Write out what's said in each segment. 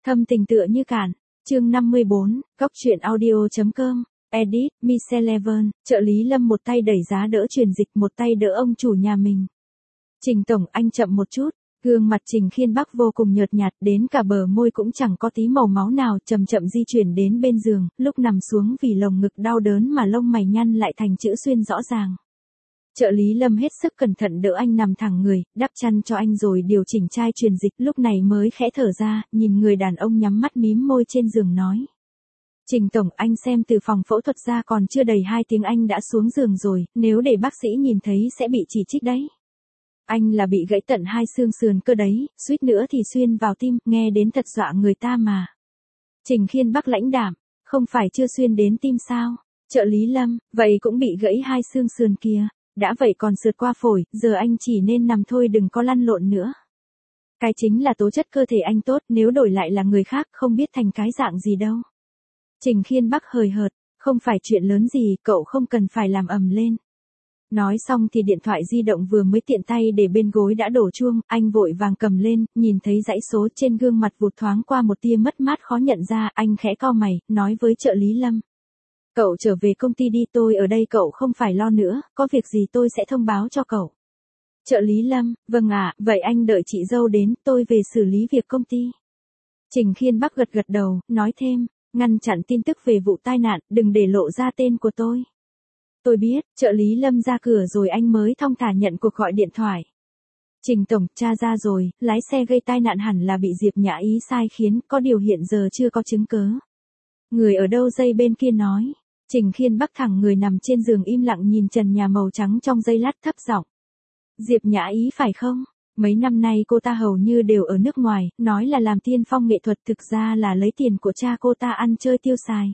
Thâm tình tựa như cạn. Chương 54, góc truyện audio.com. Edit, Michelle, trợ lý Lâm một tay đẩy giá đỡ truyền dịch, một tay đỡ ông chủ nhà mình. Trình tổng, anh chậm một chút. Gương mặt Trình Khiên Bắc vô cùng nhợt nhạt, đến cả bờ môi cũng chẳng có tí màu máu nào, chậm chậm di chuyển đến bên giường, lúc nằm xuống vì lồng ngực đau đớn mà lông mày nhăn lại thành chữ xuyên rõ ràng. Trợ lý Lâm hết sức cẩn thận đỡ anh nằm thẳng người, đắp chăn cho anh rồi điều chỉnh chai truyền dịch, lúc này mới khẽ thở ra, nhìn người đàn ông nhắm mắt mím môi trên giường nói. Trình tổng, anh xem từ phòng phẫu thuật ra còn chưa đầy 2 tiếng anh đã xuống giường rồi, nếu để bác sĩ nhìn thấy sẽ bị chỉ trích đấy. Anh là bị gãy tận 2 xương sườn cơ đấy, suýt nữa thì xuyên vào tim, nghe đến thật dọa người ta mà. Trình Khiên Bắc lãnh đạm, không phải chưa xuyên đến tim sao? Trợ lý Lâm, vậy cũng bị gãy 2 xương sườn kia. Đã vậy còn sượt qua phổi, giờ anh chỉ nên nằm thôi, đừng có lăn lộn nữa. Cái chính là tố chất cơ thể anh tốt, nếu đổi lại là người khác không biết thành cái dạng gì đâu. Trình Khiên Bắc hời hợt, không phải chuyện lớn gì, cậu không cần phải làm ầm lên. Nói xong thì điện thoại di động vừa mới tiện tay để bên gối đã đổ chuông, anh vội vàng cầm lên, nhìn thấy dãy số trên gương mặt vụt thoáng qua một tia mất mát khó nhận ra, anh khẽ cau mày, nói với trợ lý Lâm. Cậu trở về công ty đi, tôi ở đây, cậu không phải lo nữa, có việc gì tôi sẽ thông báo cho cậu. Trợ lý Lâm, vâng ạ, vậy anh đợi chị dâu đến, tôi về xử lý việc công ty. Trình Khiên Bắc gật gật đầu, nói thêm, ngăn chặn tin tức về vụ tai nạn, đừng để lộ ra tên của tôi. Tôi biết, trợ lý Lâm ra cửa rồi anh mới thong thả nhận cuộc gọi điện thoại. Trình tổng, tra ra rồi, lái xe gây tai nạn hẳn là bị Diệp Nhã Ý sai khiến, có điều hiện giờ chưa có chứng cớ. Người ở đâu dây bên kia nói. Trình Khiên Bắc thẳng người nằm trên giường im lặng nhìn trần nhà màu trắng trong giây lát, thấp giọng. Diệp Nhã Ý phải không? Mấy năm nay cô ta hầu như đều ở nước ngoài, nói là làm tiên phong nghệ thuật, thực ra là lấy tiền của cha cô ta ăn chơi tiêu xài.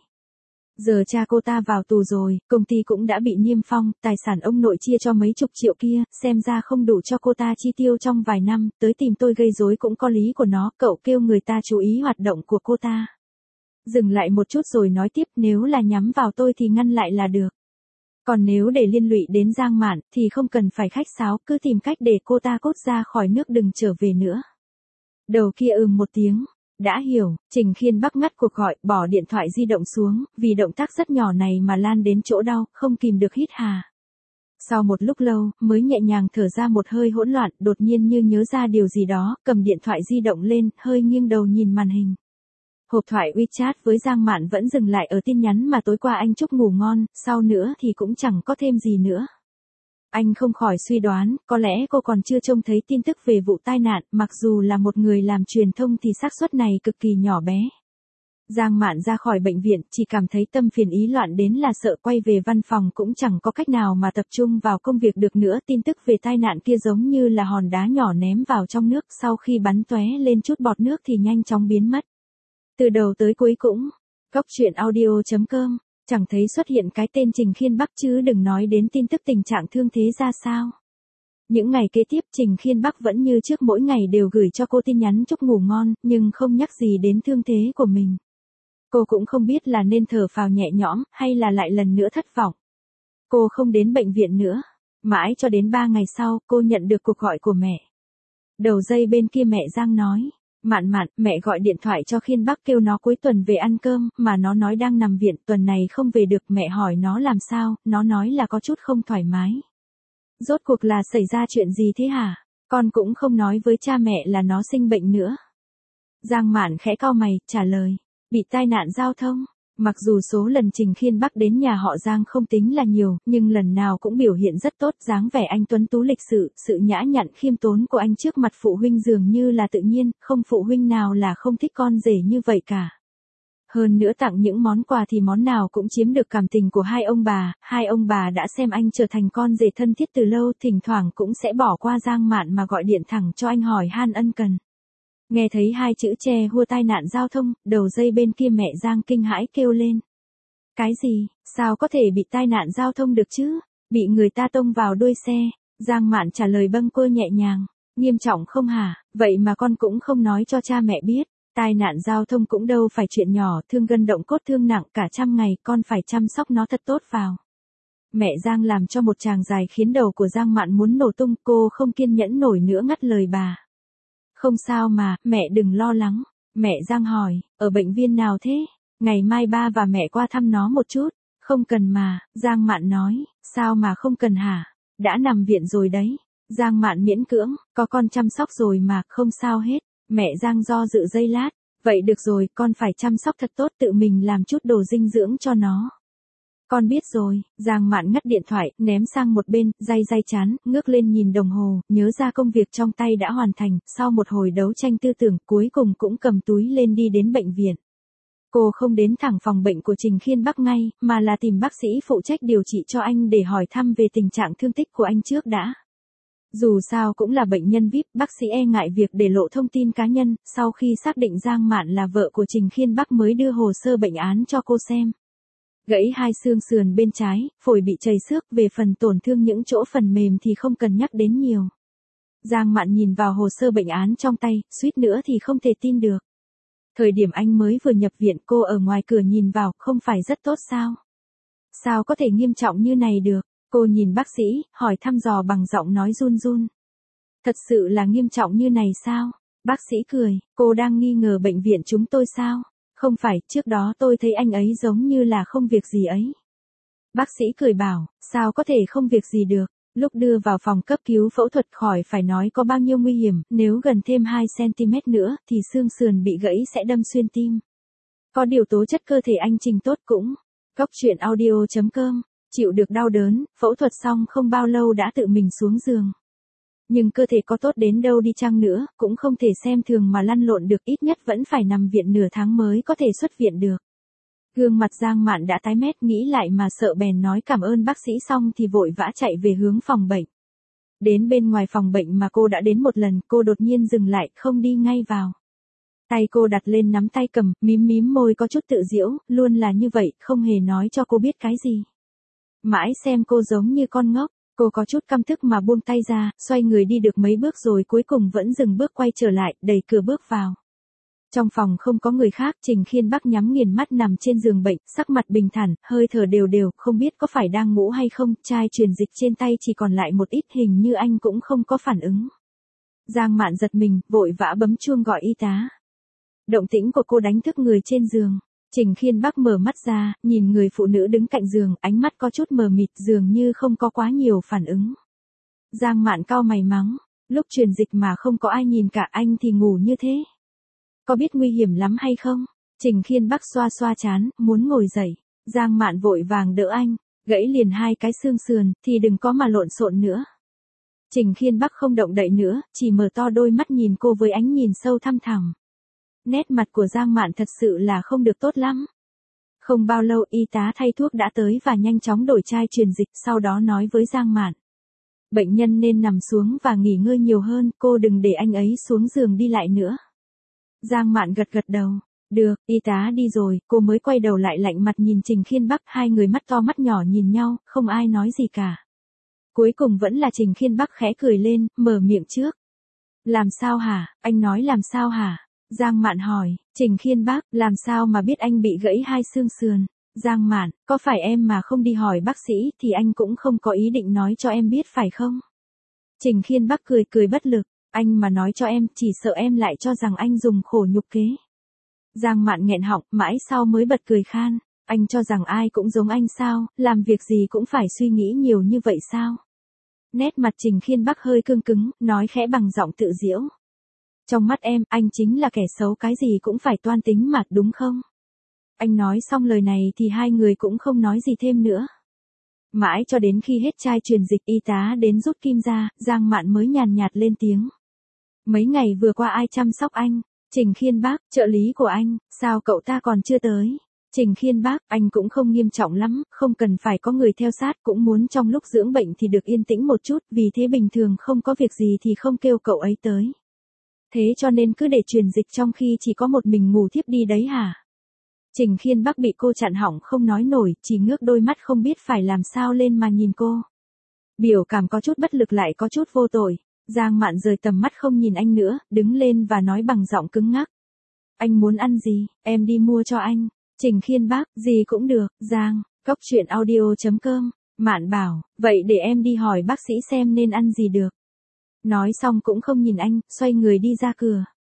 Giờ cha cô ta vào tù rồi, công ty cũng đã bị niêm phong, tài sản ông nội chia cho mấy chục triệu kia, xem ra không đủ cho cô ta chi tiêu trong vài năm, tới tìm tôi gây rối cũng có lý của nó, cậu kêu người ta chú ý hoạt động của cô ta. Dừng lại một chút rồi nói tiếp, nếu là nhắm vào tôi thì ngăn lại là được. Còn nếu để liên lụy đến Giang Mạn thì không cần phải khách sáo, cứ tìm cách để cô ta cốt ra khỏi nước, đừng trở về nữa. Đầu kia một tiếng. Đã hiểu. Trình Khiên Bắc ngắt cuộc gọi, bỏ điện thoại di động xuống, vì động tác rất nhỏ này mà lan đến chỗ đau, không kìm được hít hà. Sau một lúc lâu, mới nhẹ nhàng thở ra một hơi hỗn loạn, đột nhiên như nhớ ra điều gì đó, cầm điện thoại di động lên, hơi nghiêng đầu nhìn màn hình. Hộp thoại WeChat với Giang Mạn vẫn dừng lại ở tin nhắn mà tối qua anh chúc ngủ ngon, sau nữa thì cũng chẳng có thêm gì nữa. Anh không khỏi suy đoán, có lẽ cô còn chưa trông thấy tin tức về vụ tai nạn, mặc dù là một người làm truyền thông thì xác suất này cực kỳ nhỏ bé. Giang Mạn ra khỏi bệnh viện, chỉ cảm thấy tâm phiền ý loạn đến là sợ, quay về văn phòng cũng chẳng có cách nào mà tập trung vào công việc được nữa. Tin tức về tai nạn kia giống như là hòn đá nhỏ ném vào trong nước, sau khi bắn tóe lên chút bọt nước thì nhanh chóng biến mất. Từ đầu tới cuối cũng, góc truyện audio.com, chẳng thấy xuất hiện cái tên Trình Khiên Bắc, chứ đừng nói đến tin tức tình trạng thương thế ra sao. Những ngày kế tiếp Trình Khiên Bắc vẫn như trước, mỗi ngày đều gửi cho cô tin nhắn chúc ngủ ngon, nhưng không nhắc gì đến thương thế của mình. Cô cũng không biết là nên thở phào nhẹ nhõm, hay là lại lần nữa thất vọng. Cô không đến bệnh viện nữa. Mãi cho đến 3 ngày sau, cô nhận được cuộc gọi của mẹ. Đầu dây bên kia mẹ Giang nói. Mạn, mẹ gọi điện thoại cho Khiên Bắc kêu nó cuối tuần về ăn cơm, mà nó nói đang nằm viện, tuần này không về được. Mẹ hỏi nó làm sao, nó nói là có chút không thoải mái. Rốt cuộc là xảy ra chuyện gì thế hả? Con cũng không nói với cha mẹ là nó sinh bệnh nữa. Giang Mạn khẽ cau mày, trả lời, bị tai nạn giao thông. Mặc dù số lần Trình Khiên Bắc đến nhà họ Giang không tính là nhiều, nhưng lần nào cũng biểu hiện rất tốt, dáng vẻ anh tuấn tú lịch sự, sự nhã nhặn khiêm tốn của anh trước mặt phụ huynh dường như là tự nhiên, không phụ huynh nào là không thích con rể như vậy cả. Hơn nữa tặng những món quà thì món nào cũng chiếm được cảm tình của hai ông bà đã xem anh trở thành con rể thân thiết từ lâu, thỉnh thoảng cũng sẽ bỏ qua Giang Mạn mà gọi điện thẳng cho anh hỏi han ân cần. Nghe thấy 2 chữ che hua tai nạn giao thông, đầu dây bên kia mẹ Giang kinh hãi kêu lên. Cái gì, sao có thể bị tai nạn giao thông được chứ, bị người ta tông vào đuôi xe. Giang Mạn trả lời bâng quơ nhẹ nhàng, nghiêm trọng không hả, vậy mà con cũng không nói cho cha mẹ biết. Tai nạn giao thông cũng đâu phải chuyện nhỏ, thương gân động cốt, thương nặng cả trăm ngày, con phải chăm sóc nó thật tốt vào. Mẹ Giang làm cho một tràng dài khiến đầu của Giang Mạn muốn nổ tung, cô không kiên nhẫn nổi nữa ngắt lời bà. Không sao mà, mẹ đừng lo lắng. Mẹ Giang hỏi, ở bệnh viện nào thế? Ngày mai ba và mẹ qua thăm nó một chút. Không cần mà, Giang Mạn nói, sao mà không cần hả? Đã nằm viện rồi đấy. Giang Mạn miễn cưỡng, có con chăm sóc rồi mà, không sao hết. Mẹ Giang do dự giây lát, vậy được rồi, con phải chăm sóc thật tốt, tự mình làm chút đồ dinh dưỡng cho nó. Con biết rồi. Giang Mạn ngắt điện thoại, ném sang một bên, day chán, ngước lên nhìn đồng hồ, nhớ ra công việc trong tay đã hoàn thành, sau một hồi đấu tranh tư tưởng, cuối cùng cũng cầm túi lên đi đến bệnh viện. Cô không đến thẳng phòng bệnh của Trình Khiên Bắc ngay, mà là tìm bác sĩ phụ trách điều trị cho anh để hỏi thăm về tình trạng thương tích của anh trước đã. Dù sao cũng là bệnh nhân VIP, bác sĩ e ngại việc để lộ thông tin cá nhân, sau khi xác định Giang Mạn là vợ của Trình Khiên Bắc mới đưa hồ sơ bệnh án cho cô xem. Gãy hai xương sườn bên trái, phổi bị trầy xước, về phần tổn thương những chỗ phần mềm thì không cần nhắc đến nhiều. Giang Mạn nhìn vào hồ sơ bệnh án trong tay, suýt nữa thì không thể tin được. Thời điểm anh mới vừa nhập viện, cô ở ngoài cửa nhìn vào, không phải rất tốt sao? Sao có thể nghiêm trọng như này được? Cô nhìn bác sĩ, hỏi thăm dò bằng giọng nói run run. Thật sự là nghiêm trọng như này sao? Bác sĩ cười, cô đang nghi ngờ bệnh viện chúng tôi sao? Không phải, trước đó tôi thấy anh ấy giống như là không việc gì ấy. Bác sĩ cười bảo, sao có thể không việc gì được? Lúc đưa vào phòng cấp cứu phẫu thuật khỏi phải nói có bao nhiêu nguy hiểm, nếu gần thêm 2cm nữa thì xương sườn bị gãy sẽ đâm xuyên tim. Có điều tố chất cơ thể anh Trình tốt cũng. Cóc truyện audio.com, chịu được đau đớn, phẫu thuật xong không bao lâu đã tự mình xuống giường. Nhưng cơ thể có tốt đến đâu đi chăng nữa, cũng không thể xem thường mà lăn lộn được, ít nhất vẫn phải nằm viện nửa tháng mới có thể xuất viện được. Gương mặt Giang Mạn đã tái mét, nghĩ lại mà sợ, bèn nói cảm ơn bác sĩ xong thì vội vã chạy về hướng phòng bệnh. Đến bên ngoài phòng bệnh mà cô đã đến một lần, cô đột nhiên dừng lại, không đi ngay vào. Tay cô đặt lên nắm tay cầm, mím môi có chút tự giễu, luôn là như vậy, không hề nói cho cô biết cái gì. Mãi xem cô giống như con ngốc, cô có chút căm tức mà buông tay ra, xoay người đi được mấy bước rồi cuối cùng vẫn dừng bước quay trở lại, đẩy cửa bước vào. Trong phòng không có người khác, Trình Khiên Bắc nhắm nghiền mắt nằm trên giường bệnh, sắc mặt bình thản, hơi thở đều đều, không biết có phải đang ngủ hay không, chai truyền dịch trên tay chỉ còn lại một ít, hình như anh cũng không có phản ứng. Giang Mạn giật mình, vội vã bấm chuông gọi y tá. Động tĩnh của cô đánh thức người trên giường. Trình Khiên Bắc mở mắt ra, nhìn người phụ nữ đứng cạnh giường, ánh mắt có chút mờ mịt, dường như không có quá nhiều phản ứng. Giang Mạn cau mày mắng, lúc truyền dịch mà không có ai nhìn cả, anh thì ngủ như thế. Có biết nguy hiểm lắm hay không? Trình Khiên Bắc xoa xoa trán, muốn ngồi dậy. Giang Mạn vội vàng đỡ anh, gãy liền hai cái xương sườn, thì đừng có mà lộn xộn nữa. Trình Khiên Bắc không động đậy nữa, chỉ mở to đôi mắt nhìn cô với ánh nhìn sâu thăm thẳm. Nét mặt của Giang Mạn thật sự là không được tốt lắm. Không bao lâu y tá thay thuốc đã tới và nhanh chóng đổi chai truyền dịch, sau đó nói với Giang Mạn. Bệnh nhân nên nằm xuống và nghỉ ngơi nhiều hơn, cô đừng để anh ấy xuống giường đi lại nữa. Giang Mạn gật gật đầu. Được, y tá đi rồi, cô mới quay đầu lại lạnh mặt nhìn Trình Khiên Bắc, hai người mắt to mắt nhỏ nhìn nhau, không ai nói gì cả. Cuối cùng vẫn là Trình Khiên Bắc khẽ cười lên, mở miệng trước. Làm sao hả, anh nói làm sao hả? Giang Mạn hỏi, Trình Khiên Bắc, làm sao mà biết anh bị gãy hai xương sườn? Giang Mạn, có phải em mà không đi hỏi bác sĩ thì anh cũng không có ý định nói cho em biết phải không? Trình Khiên Bắc cười bất lực, anh mà nói cho em, chỉ sợ em lại cho rằng anh dùng khổ nhục kế. Giang Mạn nghẹn họng, mãi sau mới bật cười khan, anh cho rằng ai cũng giống anh sao, làm việc gì cũng phải suy nghĩ nhiều như vậy sao? Nét mặt Trình Khiên Bắc hơi cương cứng, nói khẽ bằng giọng tự giễu. Trong mắt em, anh chính là kẻ xấu, cái gì cũng phải toan tính mà, đúng không? Anh nói xong lời này thì hai người cũng không nói gì thêm nữa. Mãi cho đến khi hết chai truyền dịch, y tá đến rút kim ra, Giang Mạn mới nhàn nhạt lên tiếng. Mấy ngày vừa qua ai chăm sóc anh? Trình Khiên Bắc, trợ lý của anh, sao cậu ta còn chưa tới? Trình Khiên Bắc, anh cũng không nghiêm trọng lắm, không cần phải có người theo sát, cũng muốn trong lúc dưỡng bệnh thì được yên tĩnh một chút, vì thế bình thường không có việc gì thì không kêu cậu ấy tới. Thế cho nên cứ để truyền dịch trong khi chỉ có một mình ngủ thiếp đi đấy hả? Trình Khiên Bắc bị cô chặn họng không nói nổi, chỉ ngước đôi mắt không biết phải làm sao lên mà nhìn cô. Biểu cảm có chút bất lực lại có chút vô tội. Giang Mạn rời tầm mắt không nhìn anh nữa, đứng lên và nói bằng giọng cứng ngắc. Anh muốn ăn gì, em đi mua cho anh. Trình Khiên Bắc, gì cũng được, Giang, cóc truyện audio.com, Mạn bảo, vậy để em đi hỏi bác sĩ xem nên ăn gì được. Nói xong cũng không nhìn anh, xoay người đi ra cửa.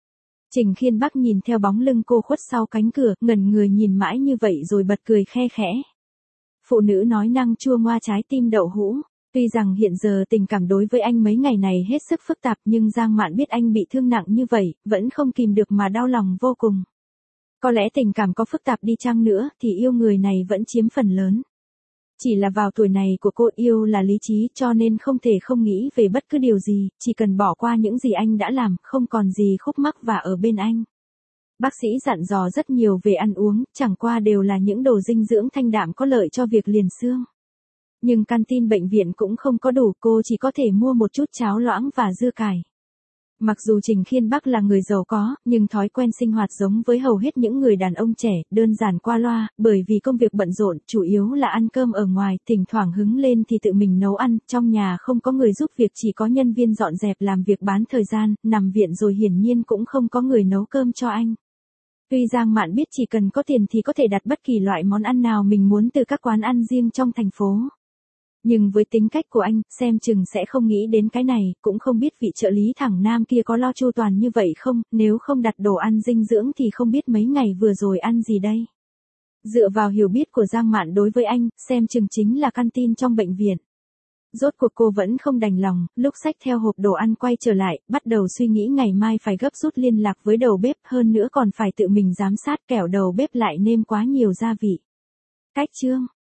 Trình Khiên Bắc nhìn theo bóng lưng cô khuất sau cánh cửa, ngẩn người nhìn mãi như vậy rồi bật cười khe khẽ. Phụ nữ nói năng chua ngoa trái tim đậu hũ. Tuy rằng hiện giờ tình cảm đối với anh mấy ngày này hết sức phức tạp nhưng Giang Mạn biết anh bị thương nặng như vậy, vẫn không kìm được mà đau lòng vô cùng. Có lẽ tình cảm có phức tạp đi chăng nữa thì yêu người này vẫn chiếm phần lớn. Chỉ là vào tuổi này của cô yêu là lý trí cho nên không thể không nghĩ về bất cứ điều gì, chỉ cần bỏ qua những gì anh đã làm, không còn gì khúc mắc và ở bên anh. Bác sĩ dặn dò rất nhiều về ăn uống, chẳng qua đều là những đồ dinh dưỡng thanh đạm có lợi cho việc liền xương. Nhưng canteen bệnh viện cũng không có đủ, cô chỉ có thể mua một chút cháo loãng và dưa cải. Mặc dù Trình Khiên Bắc là người giàu có, nhưng thói quen sinh hoạt giống với hầu hết những người đàn ông trẻ, đơn giản qua loa, bởi vì công việc bận rộn, chủ yếu là ăn cơm ở ngoài, thỉnh thoảng hứng lên thì tự mình nấu ăn, trong nhà không có người giúp việc chỉ có nhân viên dọn dẹp làm việc bán thời gian, nằm viện rồi hiển nhiên cũng không có người nấu cơm cho anh. Tuy Giang Mạn biết chỉ cần có tiền thì có thể đặt bất kỳ loại món ăn nào mình muốn từ các quán ăn riêng trong thành phố. Nhưng với tính cách của anh, xem chừng sẽ không nghĩ đến cái này, cũng không biết vị trợ lý thẳng nam kia có lo chu toàn như vậy không, nếu không đặt đồ ăn dinh dưỡng thì không biết mấy ngày vừa rồi ăn gì đây. Dựa vào hiểu biết của Giang Mạn đối với anh, xem chừng chính là canteen trong bệnh viện. Rốt cuộc cô vẫn không đành lòng, lúc xách theo hộp đồ ăn quay trở lại, bắt đầu suy nghĩ ngày mai phải gấp rút liên lạc với đầu bếp, hơn nữa còn phải tự mình giám sát kẻo đầu bếp lại nêm quá nhiều gia vị. Cách chương